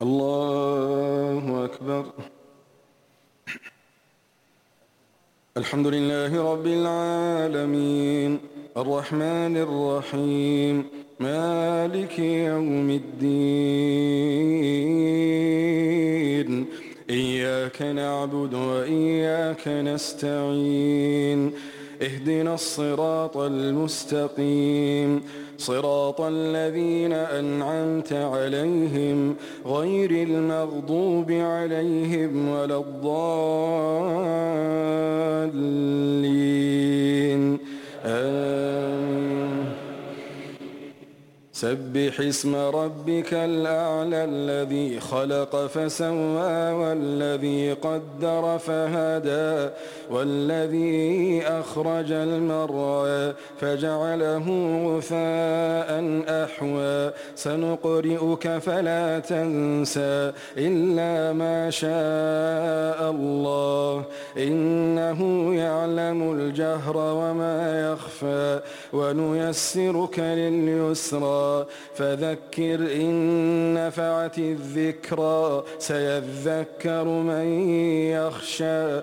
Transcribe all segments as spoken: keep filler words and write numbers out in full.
الله أكبر. الحمد لله رب العالمين الرحمن الرحيم مالك يوم الدين إياك نعبد وإياك نستعين اهدنا الصراط المستقيم صراط الذين أنعمت عليهم غير المغضوب عليهم ولا الضالين آمين. سبح اسم ربك الأعلى الذي خلق فسوى والذي قدر فهدى والذي أخرج المرعى فجعله غثاء أحوى سنقرئك فلا تنسى إلا ما شاء الله إنه يعلم الجهر وما يخفى ونيسرك لليسرى فذكر إن نفعت الذكرى سيذكر من يخشى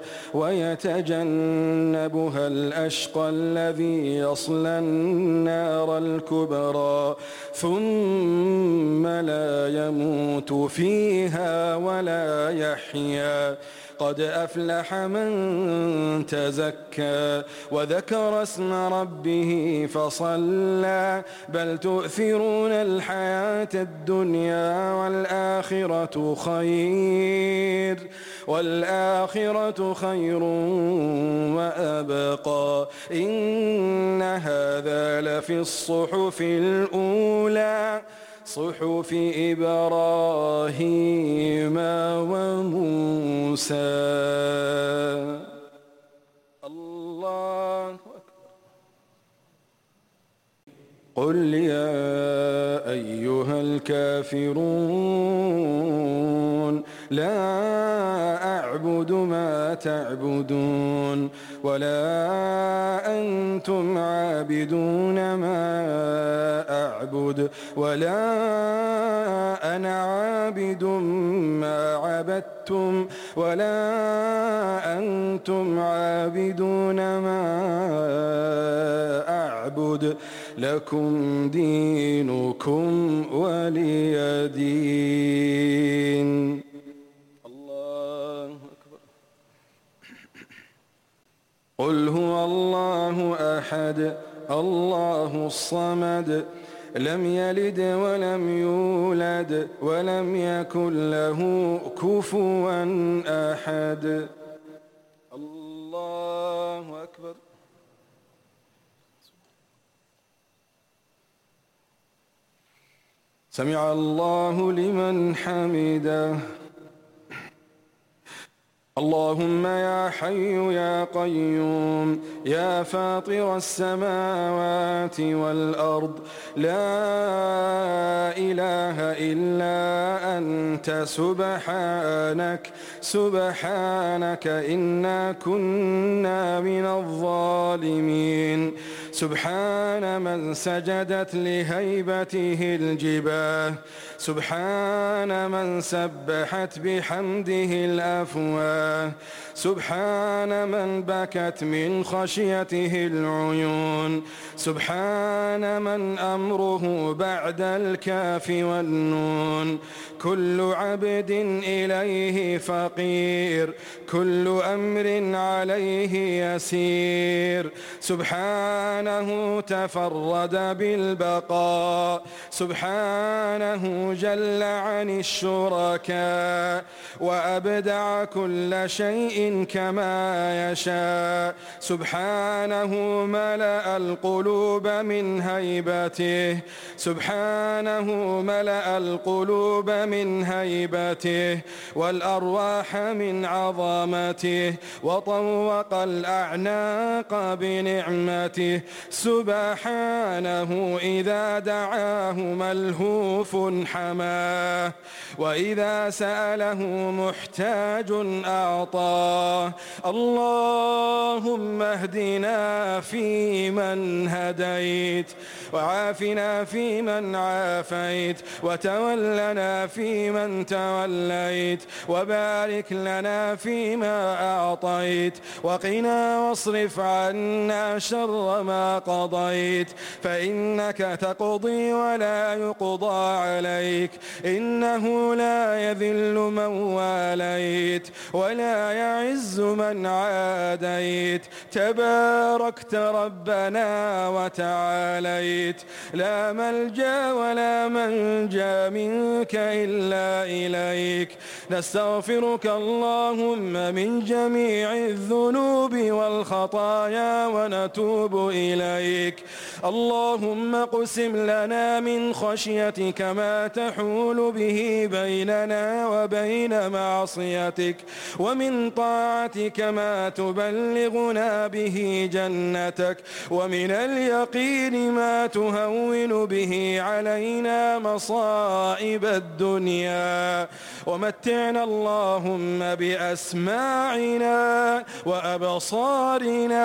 ويتجنبها الأشقى الذي يصلى النار الكبرى ثم لا يموت فيها ولا يحيا قد أفلح من تزكى وذكر اسم ربه فصلى بل تؤثرون الحياة الدنيا والآخرة خير والآخرة خير وأبقى إن هذا لفي الصحف الأولى صحف إبراهيم وموسى. الله أكبر. قل يا أيها الكافرون لا أعبد ما تعبدون ولا أنتم عابدون ما أعبد ولا أنا عابد ما عبدتم ولا أنتم عابدون ما أعبد لكم دينكم ولي دين. الله أكبر. قل هو الله أحد الله الصمد لم يلد ولم يولد ولم يكن له كفوا أحد. الله أكبر. سمع الله لمن حمده. اللهم يا حي يا قيوم يا فاطر السماوات والأرض لا إله إلا أنت سبحانك سبحانك إنا كنا من الظالمين. سبحان من سجدت لهيبته الجباه سبحان من سبحت بحمده الأفواه سبحان من بكت من خشيته العيون سبحان من أمره بعد الكاف والنون. كل عبد إليه فقير كل أمر عليه يسير. سبحانه تفرد بالبقاء سبحانه جل عن الشركاء وأبدع كل شيء كما يشاء. سبحانه ملأ القلوب من هيبته سبحانه ملأ القلوب من هيبته والأرواح من عظمته وطوق الأعناق بنعمته سبحانه إذا دعاه ملهوف حماه، وإذا سأله محتاج أعطاه. اللهم اهدنا فيمن هديت، وعافنا فيمن عافيت، وتولنا فيمن توليت، وبارك لنا فيما أعطيت، وقنا واصرف عنا شر ما قضيت، فإنك تقضي ولا يقضى عليك، إنه لا يذل من واليت ولا يعز من عاديت، تباركت ربنا وتعاليت، لا ملجأ ولا منجا منك إلا إليك، نستغفرك اللهم من جميع الذنوب والخطايا ونتوب إليك. اللهم اقسم لنا من خشيتك ما تحول به بيننا وبين معصيتك، ومن طاعتك ما تبلغنا به جنتك، ومن اليقين ما تهون به علينا مصائب الدنيا، ومتعنا اللهم بأسماعنا وأبصارنا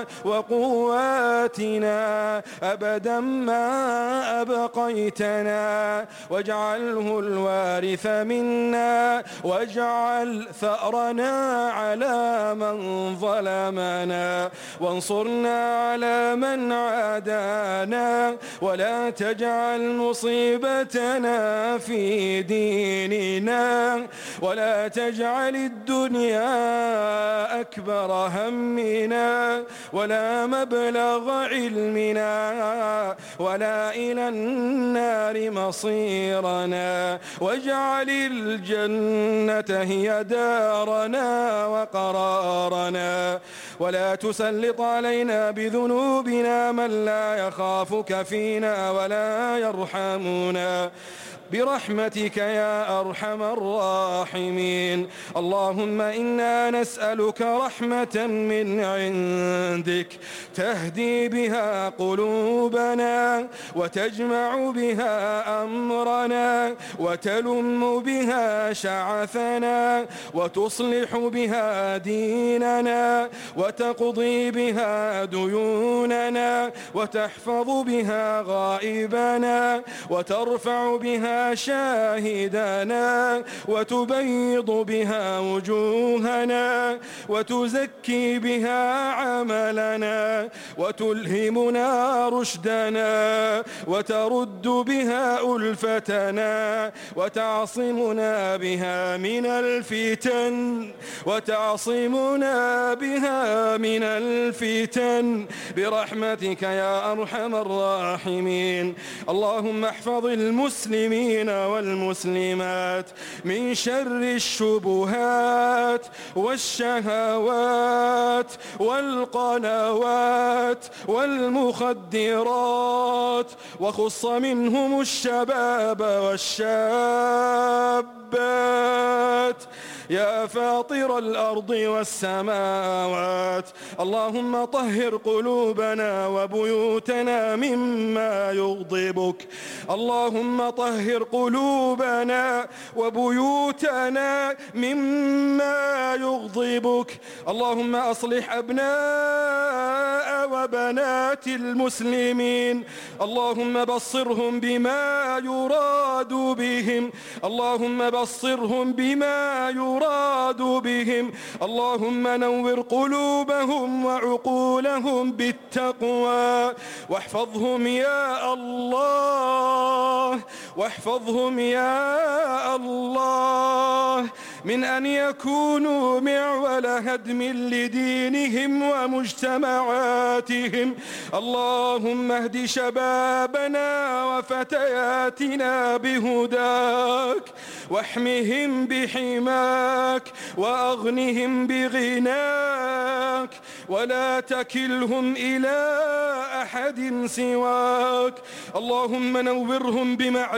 وقواتنا أبدا ما أبقيتنا، واجعله الوارث منا، واجعل ثأرنا على من ظلمنا، وانصرنا على من عادانا، ولا تجعل مصيبتنا في ديننا، ولا تجعل الدنيا أكبر همنا، ولا مبلغ علمنا، ولا إلى النار مصيرنا، واجعل الجنة هي دارنا وقرارنا، ولا تسلط علينا بذنوبنا من لا يخافك فينا ولا يرحمنا، برحمتك يا أرحم الراحمين. اللهم إنا نسألك رحمة من عندك تهدي بها قلوبنا، وتجمع بها أمرنا، وتلم بها شعثنا، وتصلح بها ديننا، وتقضي بها ديوننا، وتحفظ بها غائبنا، وترفع بها شاهدنا، وتبيض بها وجوهنا، وتزكي بها عملنا، وتلهمنا رشدنا، وترد بها ألفتنا، وتعصمنا بها من الفتن، وتعصمنا بها من الفتن برحمتك يا أرحم الراحمين. اللهم احفظ المسلمين والمسلمات من شر الشبهات والشهوات والقنوات والمخدرات، وخص منهم الشباب والشابات يا فاطر الأرض والسماوات. اللهم طهر قلوبنا وبيوتنا مما يغضبك، اللهم طهر قلوبنا وبيوتنا مما يغضبك. اللهم أصلح أبناء وبنات المسلمين، اللهم بصرهم بما يراد بهم، اللهم بصرهم بما يراد بهم، اللهم نور قلوبهم وعقولهم بالتقوى، واحفظهم يا الله، واحفظهم يا الله من أن يكونوا معول هدم لدينهم ومجتمعاتهم. اللهم اهد شبابنا وفتياتنا بهداك، واحمهم بحماك، وأغنهم بغناك، ولا تكلهم إلى أحد سواك. اللهم نورهم بمعرفتك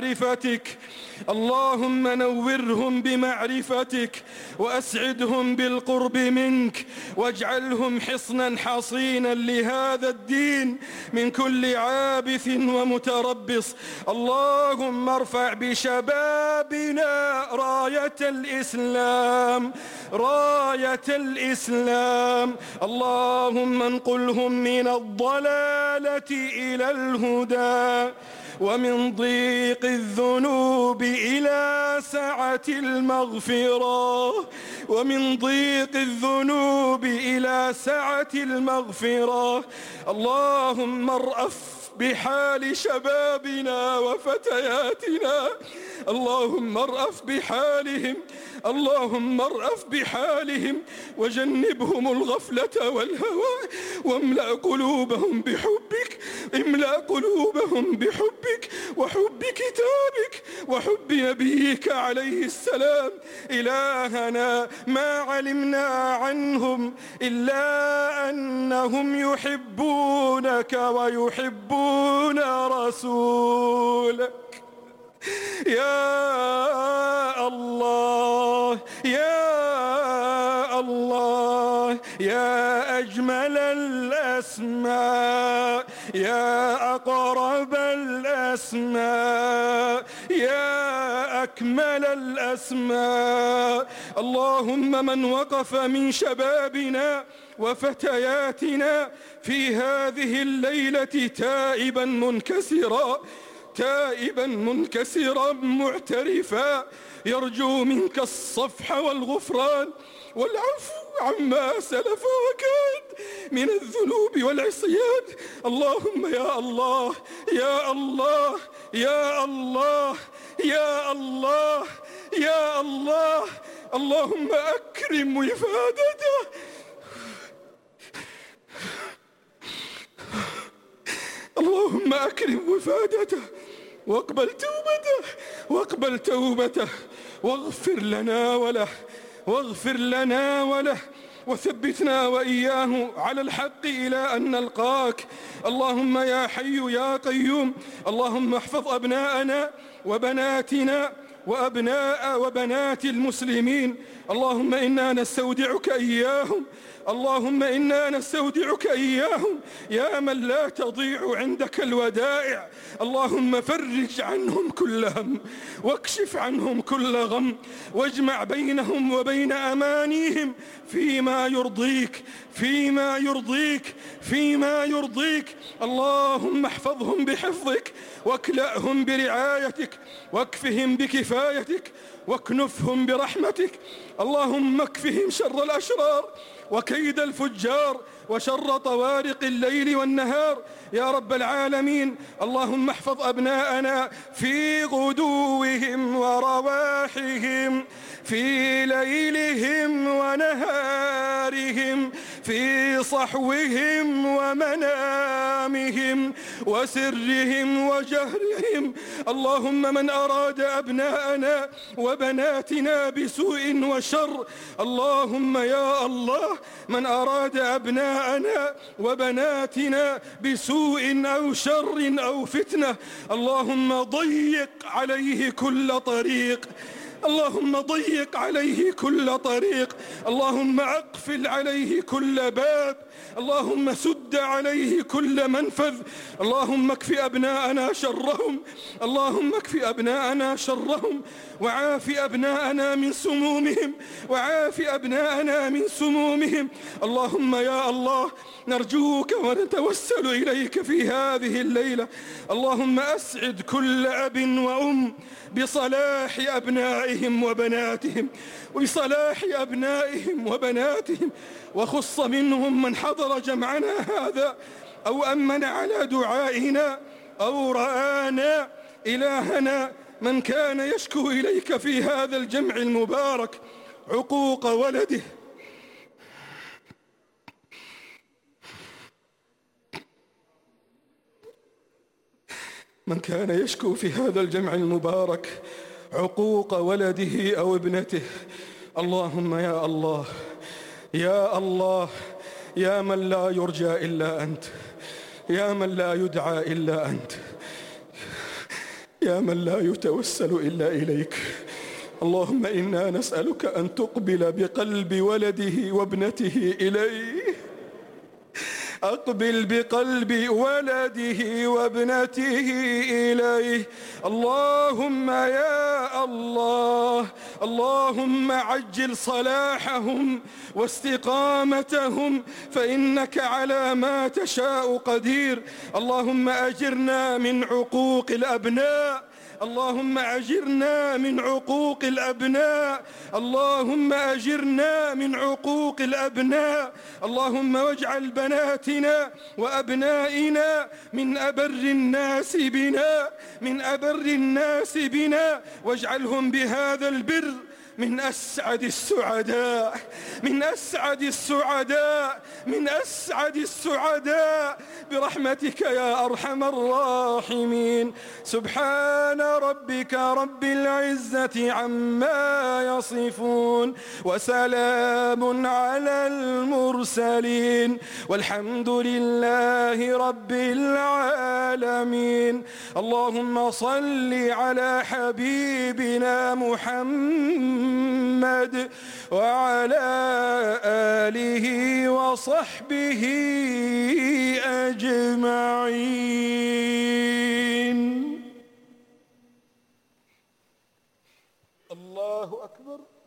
بمعرفتك، اللهم نورهم بمعرفتك وأسعدهم بالقرب منك، واجعلهم حصنا حصينا لهذا الدين من كل عابث ومتربص. اللهم ارفع بشبابنا راية الإسلام، راية الإسلام. اللهم انقلهم من الضلالة إلى الهدى، ومن ضيق الذنوب إلى سعة المغفرة، ومن ضيق الذنوب إلى سعة المغفرة. اللهم ارأف بحال شبابنا وفتياتنا، اللهم ارأف بحالهم، اللهم ارأف بحالهم، وجنبهم الغفلة والهوى، واملأ قلوبهم بحبك، املأ قلوبهم بحبك وحب كتابك وحب نبيك عليه السلام. إلهنا ما علمنا عنهم إلا أنهم يحبونك ويحبون رسولك. يا الله يا الله يا أجمل الأسماء، يا أقرب الأسماء، يا أكمل الأسماء. اللهم من وقف من شبابنا وفتياتنا في هذه الليلة تائبا منكسرا، تائبا منكسرا معترفا، يرجو منك الصفح والغفران والعفو عما سلف وكان من الذنوب والعصيان. اللهم يا الله يا الله يا الله يا الله يا الله، اللهم أكرم وفادته، اللهم أكرم وفادته، واقبل توبته واقبل توبته، واغفر لنا وله واغفر لنا وله، وثبتنا وإياه على الحق إلى أن نلقاك. اللهم يا حي يا قيوم، اللهم احفظ أبناءنا وبناتنا وأبناء وبنات المسلمين. اللهم إنا نستودعك إياهم، اللهم إنا نستودعك إياهم يا من لا تضيع عندك الودائع. اللهم فرج عنهم كل هم، واكشف عنهم كل غم، واجمع بينهم وبين أمانيهم فيما يرضيك فيما يرضيك فيما يرضيك. اللهم احفظهم بحفظك، واكلأهم برعايتك، واكفهم بكفايتك، واكنفهم برحمتك. اللهم اكفهم شر الأشرار وكيد الفجار وشر طوارق الليل والنهار يا رب العالمين. اللهم احفظ أبناءنا في غدوهم ورواحهم، في ليلهم ونهارهم، في صحوهم ومنامهم، وسرهم وجهرهم. اللهم من أراد أبناءنا وبناتنا بسوء وشر، اللهم يا الله من أراد أبناءنا وبناتنا بسوء أو شر أو فتنة، اللهم ضيق عليه كل طريق، اللهم ضيق عليه كل طريق، اللهم أقفل عليه كل باب، اللهم سد عليه كل منفذ. اللهم اكف أبناءنا شرهم، اللهم اكف أبناءنا شرهم، وعاف أبناءنا من سمومهم، وعاف أبناءنا من سمومهم. اللهم يا الله نرجوك ونتوسل إليك في هذه الليلة، اللهم أسعد كل أب وأم بصلاح أبنائهم وبناتهم، وبصلاح أبنائهم وبناتهم، وخص منهم من حضر جمعنا هذا أو أمن على دعائنا أو رآنا. إلهنا من كان يشكو إليك في هذا الجمع المبارك عقوق ولده، من كان يشكو في هذا الجمع المبارك عقوق ولده أو ابنته، اللهم يا الله يا الله يا من لا يرجى إلا أنت، يا من لا يدعى إلا أنت، يا من لا يتوسل إلا إليك. اللهم إنا نسألك أن تقبل بقلب ولده وابنته إليه، أقبل بقلب ولده وابنته إليه. اللهم يا الله، اللهم عجل صلاحهم واستقامتهم، فإنك على ما تشاء قدير. اللهم أجرنا من عقوق الأبناء، اللهم أجرنا من عقوق الأبناء، اللهم أجرنا من عقوق الأبناء. اللهم واجعل بناتنا وأبنائنا من أبر الناس بنا، من أبر الناس بنا، واجعلهم بهذا البر من أسعد السعداء، من أسعد السعداء، من أسعد السعداء برحمتك يا أرحم الراحمين. سبحان ربك رب العزة عما يصفون، وسلام على المرسلين، والحمد لله رب العالمين. اللهم صل على حبيبنا محمد وعلى آله وصحبه أجمعين. الله أكبر.